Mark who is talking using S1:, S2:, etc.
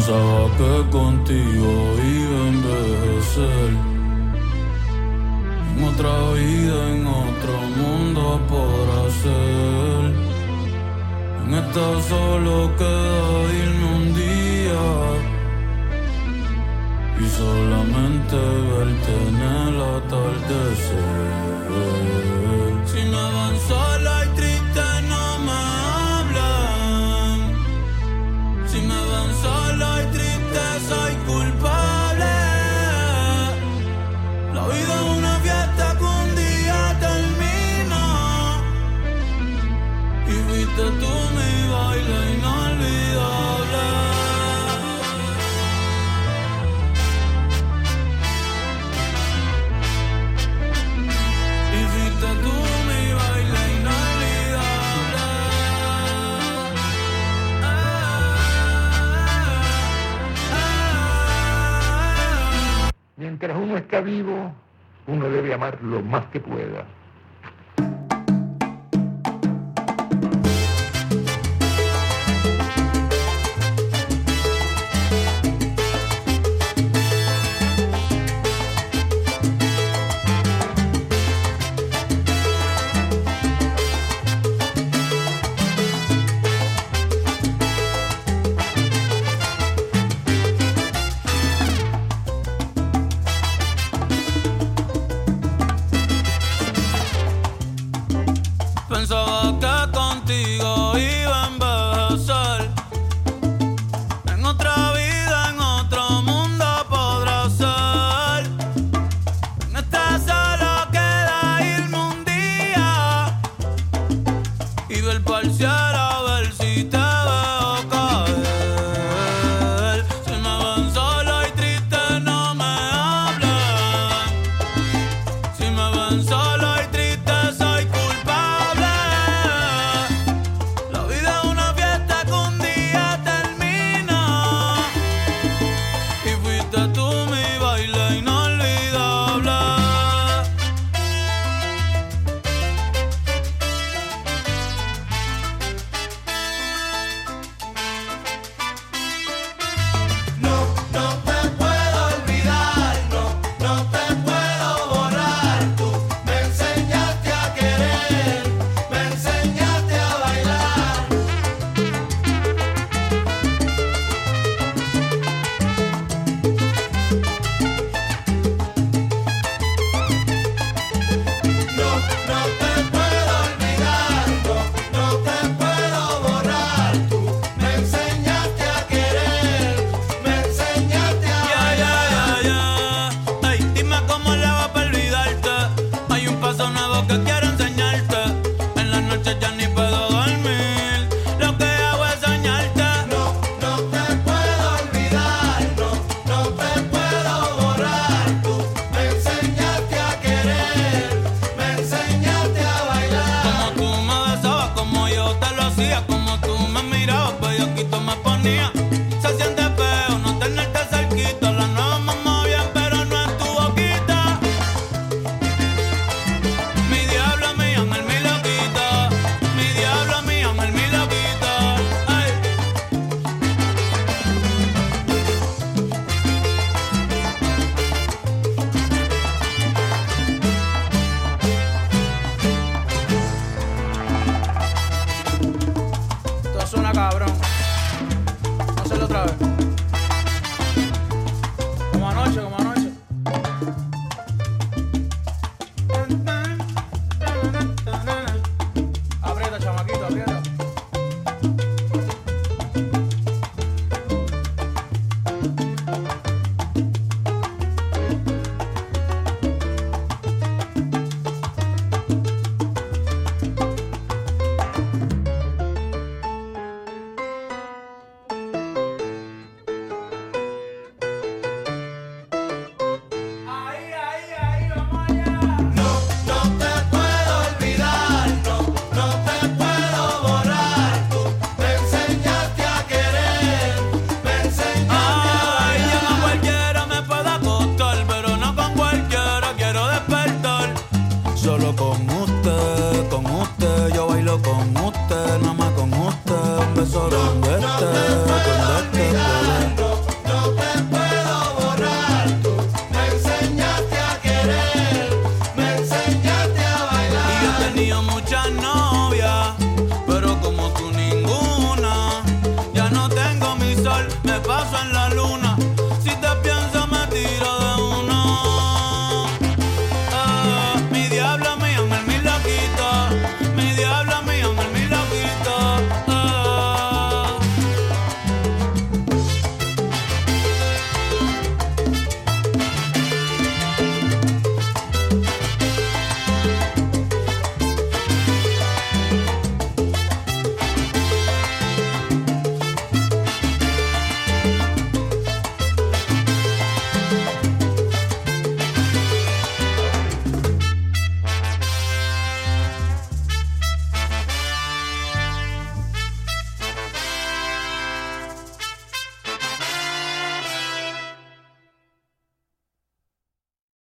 S1: Pensaba que contigo iba a envejecer. En otra vida, en otro mundo por hacer. En esta solo queda irme un día y solamente verte en el atardecer. Si me van sola y triste no me hablan. Si me ven sola y triste soy culpable. La vida es una fiesta que un día termina. Y fuiste tú mi baile inolvidable. Y fuiste tú mi baile inolvidable.
S2: Mientras uno está vivo, uno debe amar lo más que pueda.
S1: Pensaba que contigo iba a envejecer. En otra vida, en otro mundo podrá ser. En esta solo queda irme un día y ver pa'l cielo a ver si te veo caer. Si me ven solo y triste no me hablan. Si me ven solo y triste soy culpable. La vida es una fiesta que un día termina. Y fuiste tú mi baile inolvidable.
S3: No te puedo olvidar, no te puedo borrar. Tú me enseñaste a querer, me enseñaste a bailar. No te puedo olvidar, no te puedo borrar. Tú me enseñaste a querer, me enseñaste a bailar.
S1: Ey, dime cómo le va para olvidarte. Hay un paso nuevo que quiero enseñarte. En la noche ya ni puedo dormir. Lo que hago es soñarte.
S3: No te puedo olvidar, no te puedo borrar. Tú me enseñaste a querer, me enseñaste a bailar.
S1: Como tú me besabas, como yo te lo hacía. Como tú me mirabas, bellaquito me ponía. Se siente feo no tenerte cerquita. La nueva mamá bien, pero no es tu boquita. Mi diablo, mi ángel, mi loquita. Mi diablo, mi ángel, mi loquita. Ay. Esto suena cabrón. Vamos a hacerlo otra vez. Como anoche, como anoche. Aprieta, chamaquito, aprieta. paso en la